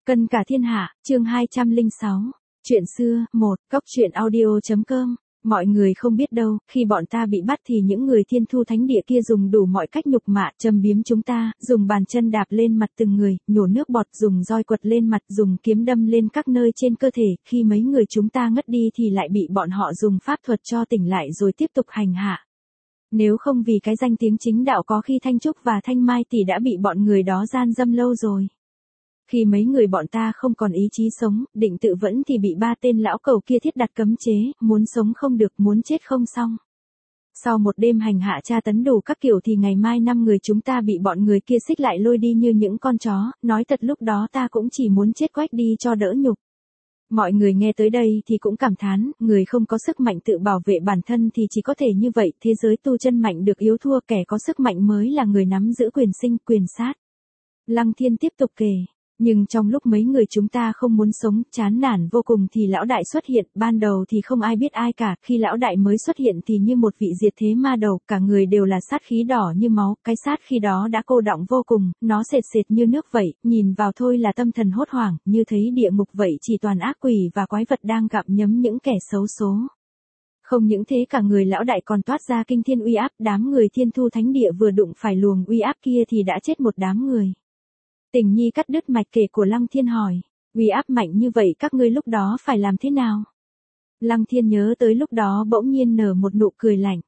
Cân cả thiên hạ, chương 206. Chuyện xưa, 1, coctruyện.audio.com. Mọi người không biết đâu, khi bọn ta bị bắt thì những người Thiên Thu Thánh Địa kia dùng đủ mọi cách nhục mạ, châm biếm chúng ta, dùng bàn chân đạp lên mặt từng người, nhổ nước bọt, dùng roi quật lên mặt, dùng kiếm đâm lên các nơi trên cơ thể, khi mấy người chúng ta ngất đi thì lại bị bọn họ dùng pháp thuật cho tỉnh lại rồi tiếp tục hành hạ. Nếu không vì cái danh tiếng chính đạo có khi Thanh Trúc và Thanh Mai thì đã bị bọn người đó gian dâm lâu rồi. Khi mấy người bọn ta không còn ý chí sống, định tự vẫn thì bị ba tên lão cẩu kia thiết đặt cấm chế, muốn sống không được, muốn chết không xong. Sau một đêm hành hạ tra tấn đủ các kiểu thì ngày mai 5 người chúng ta bị bọn người kia xích lại lôi đi như những con chó, nói thật lúc đó ta cũng chỉ muốn chết quách đi cho đỡ nhục. Mọi người nghe tới đây thì cũng cảm thán, người không có sức mạnh tự bảo vệ bản thân thì chỉ có thể như vậy, thế giới tu chân mạnh được yếu thua, kẻ có sức mạnh mới là người nắm giữ quyền sinh, quyền sát. Lăng Thiên tiếp tục kể. Nhưng trong lúc mấy người chúng ta không muốn sống, chán nản vô cùng thì lão đại xuất hiện, ban đầu thì không ai biết ai cả, khi lão đại mới xuất hiện thì như một vị diệt thế ma đầu, cả người đều là sát khí đỏ như máu, cái sát khi đó đã cô đọng vô cùng, nó sệt sệt như nước vậy, nhìn vào thôi là tâm thần hốt hoảng, như thấy địa ngục vậy, chỉ toàn ác quỷ và quái vật đang gặm nhấm những kẻ xấu số. Không những thế cả người lão đại còn toát ra kinh thiên uy áp, đám người Thiên Thu Thánh Địa vừa đụng phải luồng uy áp kia thì đã chết một đám người. Tình Nhi cắt đứt mạch kể của Lăng Thiên hỏi, uy áp mạnh như vậy các ngươi lúc đó phải làm thế nào? Lăng Thiên nhớ tới lúc đó bỗng nhiên nở một nụ cười lạnh.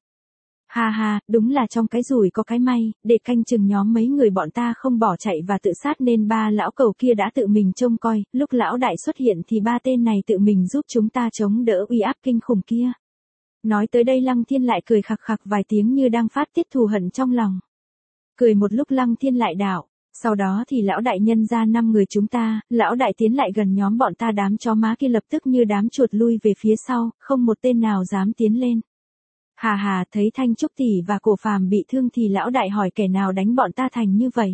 Ha ha, đúng là trong cái rủi có cái may, để canh chừng nhóm mấy người bọn ta không bỏ chạy và tự sát nên ba lão cẩu kia đã tự mình trông coi, lúc lão đại xuất hiện thì ba tên này tự mình giúp chúng ta chống đỡ uy áp kinh khủng kia. Nói tới đây Lăng Thiên lại cười khặc khặc vài tiếng như đang phát tiết thù hận trong lòng. Cười một lúc Lăng Thiên lại đảo. Sau đó thì lão đại nhân ra 5 người chúng ta, lão đại tiến lại gần nhóm bọn ta, đám chó má kia lập tức như đám chuột lui về phía sau, không một tên nào dám tiến lên. Hà hà, thấy Thanh Trúc tỷ và Cổ Phàm bị thương thì lão đại hỏi kẻ nào đánh bọn ta thành như vậy.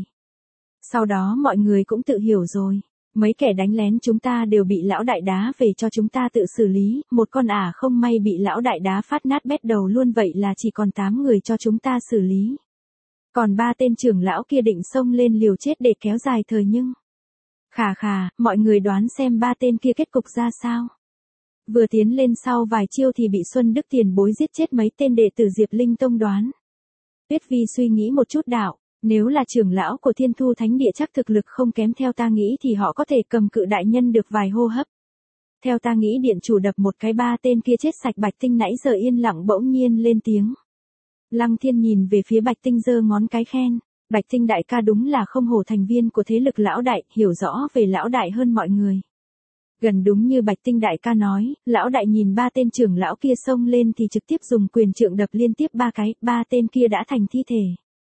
Sau đó mọi người cũng tự hiểu rồi, mấy kẻ đánh lén chúng ta đều bị lão đại đá về cho chúng ta tự xử lý, một con ả không may bị lão đại đá phát nát bét đầu luôn, vậy là chỉ còn 8 người cho chúng ta xử lý. Còn 3 tên trưởng lão kia định xông lên liều chết để kéo dài thời nhưng. Khà khà, mọi người đoán xem 3 tên kia kết cục ra sao. Vừa tiến lên sau vài chiêu thì bị Xuân Đức tiền bối giết chết mấy tên đệ tử Diệp Linh Tông đoán. Tuyết Vi suy nghĩ một chút đạo, nếu là trưởng lão của Thiên Thu Thánh Địa chắc thực lực không kém, theo ta nghĩ thì họ có thể cầm cự đại nhân được vài hô hấp. Theo ta nghĩ điện chủ đập một cái 3 tên kia chết sạch. Bạch Tinh nãy giờ yên lặng bỗng nhiên lên tiếng. Lăng Thiên nhìn về phía Bạch Tinh giơ ngón cái khen, Bạch Tinh đại ca đúng là không hổ thành viên của thế lực lão đại, hiểu rõ về lão đại hơn mọi người. Gần đúng như Bạch Tinh đại ca nói, lão đại nhìn 3 tên trưởng lão kia xông lên thì trực tiếp dùng quyền trượng đập liên tiếp 3 cái, 3 tên kia đã thành thi thể.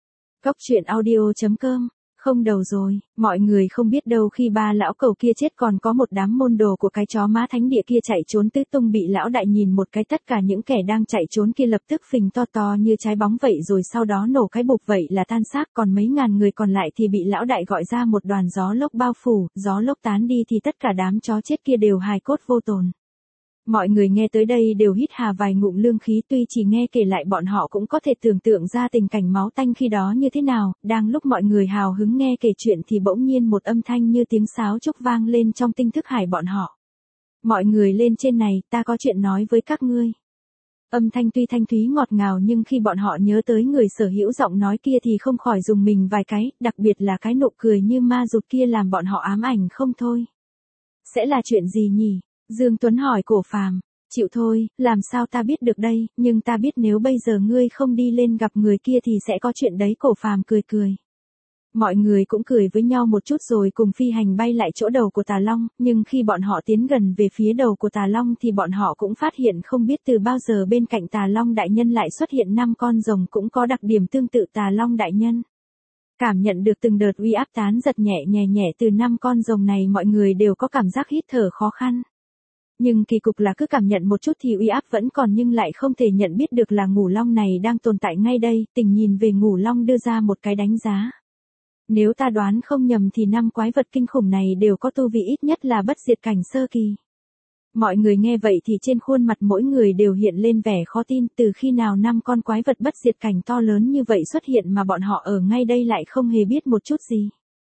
Coctruyện.audio.com. Không đầu rồi, mọi người không biết đâu khi 3 lão cẩu kia chết còn có một đám môn đồ của cái chó má thánh địa kia chạy trốn tứ tung, bị lão đại nhìn một cái, tất cả những kẻ đang chạy trốn kia lập tức phình to to như trái bóng vậy rồi sau đó nổ cái bụp vậy là tan xác, còn mấy ngàn người còn lại thì bị lão đại gọi ra một đoàn gió lốc bao phủ, gió lốc tán đi thì tất cả đám chó chết kia đều hài cốt vô tồn. Mọi người nghe tới đây đều hít hà vài ngụm lương khí, tuy chỉ nghe kể lại bọn họ cũng có thể tưởng tượng ra tình cảnh máu tanh khi đó như thế nào. Đang lúc mọi người hào hứng nghe kể chuyện thì bỗng nhiên một âm thanh như tiếng sáo trúc vang lên trong tinh thức hải bọn họ. Mọi người lên trên này, ta có chuyện nói với các ngươi. Âm thanh tuy thanh thúy ngọt ngào nhưng khi bọn họ nhớ tới người sở hữu giọng nói kia thì không khỏi rùng mình vài cái, đặc biệt là cái nụ cười như ma rụt kia làm bọn họ ám ảnh không thôi. Sẽ là chuyện gì nhỉ? Dương Tuấn hỏi Cổ Phàm. Chịu thôi, làm sao ta biết được đây, nhưng ta biết nếu bây giờ ngươi không đi lên gặp người kia thì sẽ có chuyện đấy. Cổ Phàm cười cười. Mọi người cũng cười với nhau một chút rồi cùng phi hành bay lại chỗ đầu của Tà Long, nhưng khi bọn họ tiến gần về phía đầu của Tà Long thì bọn họ cũng phát hiện không biết từ bao giờ bên cạnh Tà Long đại nhân lại xuất hiện 5 con rồng cũng có đặc điểm tương tự Tà Long đại nhân. Cảm nhận được từng đợt uy áp tán giật nhẹ nhẹ từ 5 con rồng này, mọi người đều có cảm giác hít thở khó khăn. Nhưng kỳ cục là cứ cảm nhận một chút thì uy áp vẫn còn nhưng lại không thể nhận biết được là Ngũ Long này đang tồn tại ngay đây. Tình nhìn về Ngũ Long đưa ra một cái đánh giá. Nếu ta đoán không nhầm thì 5 quái vật kinh khủng này đều có tu vi ít nhất là bất diệt cảnh sơ kỳ. Mọi người nghe vậy thì trên khuôn mặt mỗi người đều hiện lên vẻ khó tin, từ khi nào 5 con quái vật bất diệt cảnh to lớn như vậy xuất hiện mà bọn họ ở ngay đây lại không hề biết một chút gì.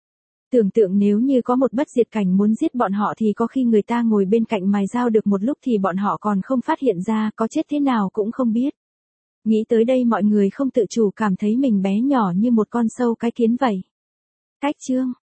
Tưởng tượng nếu như có một bất diệt cảnh muốn giết bọn họ thì có khi người ta ngồi bên cạnh mài dao được một lúc thì bọn họ còn không phát hiện ra, có chết thế nào cũng không biết. Nghĩ tới đây mọi người không tự chủ cảm thấy mình bé nhỏ như một con sâu cái kiến vậy. Cách chương